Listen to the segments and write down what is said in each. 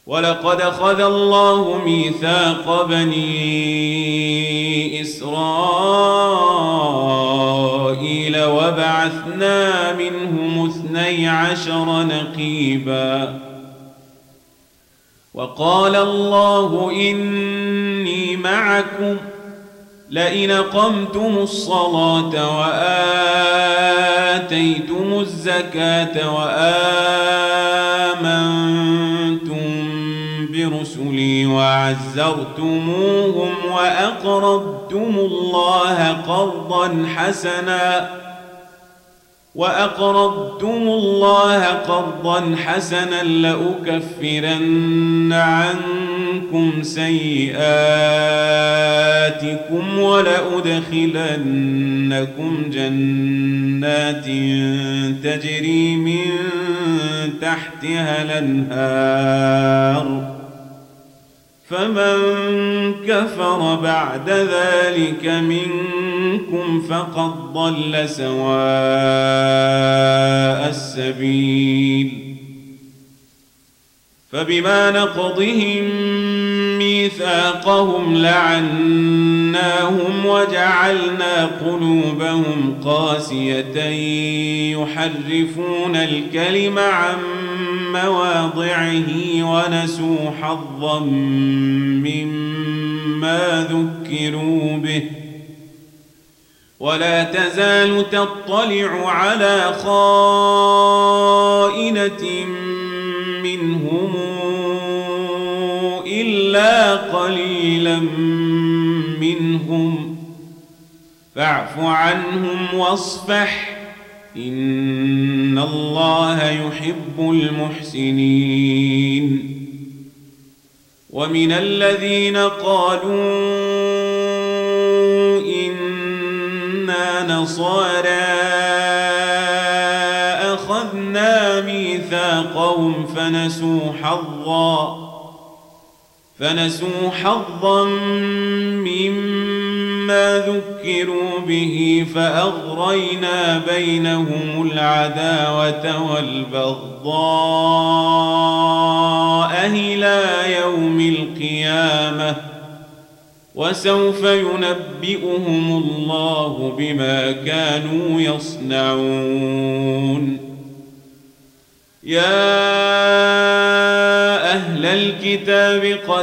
ولقد أخذ الله ميثاق بني إسرائيل وبعثنا منهم 12 نقيبا وقال الله إني معكم لئن أقمتم الصلاة وآتيتم الزكاة وآمنتم برسلي وعزرتموهم وأقرضتم الله قرضا حسنا لأكفرن عنكم سيئاتكم ولأدخلنكم جنات تجري من تحتها الأنهار فمن كفر بعد ذلك منكم فقد ضل سواء السبيل فبما نقضهم ميثاقهم لعناهم وجعلنا قلوبهم قاسية يحرفون الكلم عن مواضعه ونسوا حظا مما ذكروا به ولا تزال تطلع على خائنة منهم إلا قليلا منهم فاعف عنهم واصفح إن الله يحب المحسنين ومن الذين قالوا إنا نصارى أخذنا ميثاقهم فنسوا حظا مما ذكروا به فأغرينا بينهم العداوة والبغضاء إلى يوم القيامة وسوف ينبئهم الله بما كانوا يصنعون يا أهل الكتاب قد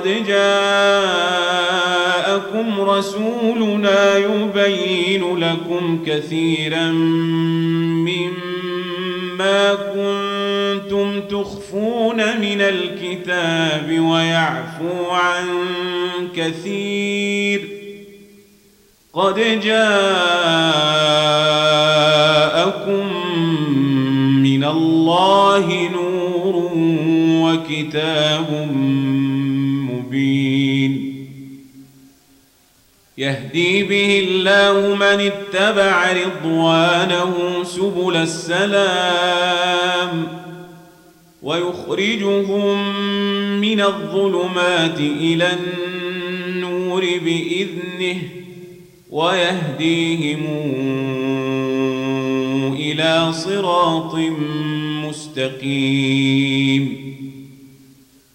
جاءكم رسولنا يبين لكم كثيرا مما كنتم تخفون من الكتاب ويعفو عن كثير قد جاءكم من الله نور وكتاب مبين يهدي به الله من اتبع رضوانه سبل السلام ويخرجهم من الظلمات إلى النور بإذنه ويهديهم إلى صراط مستقيم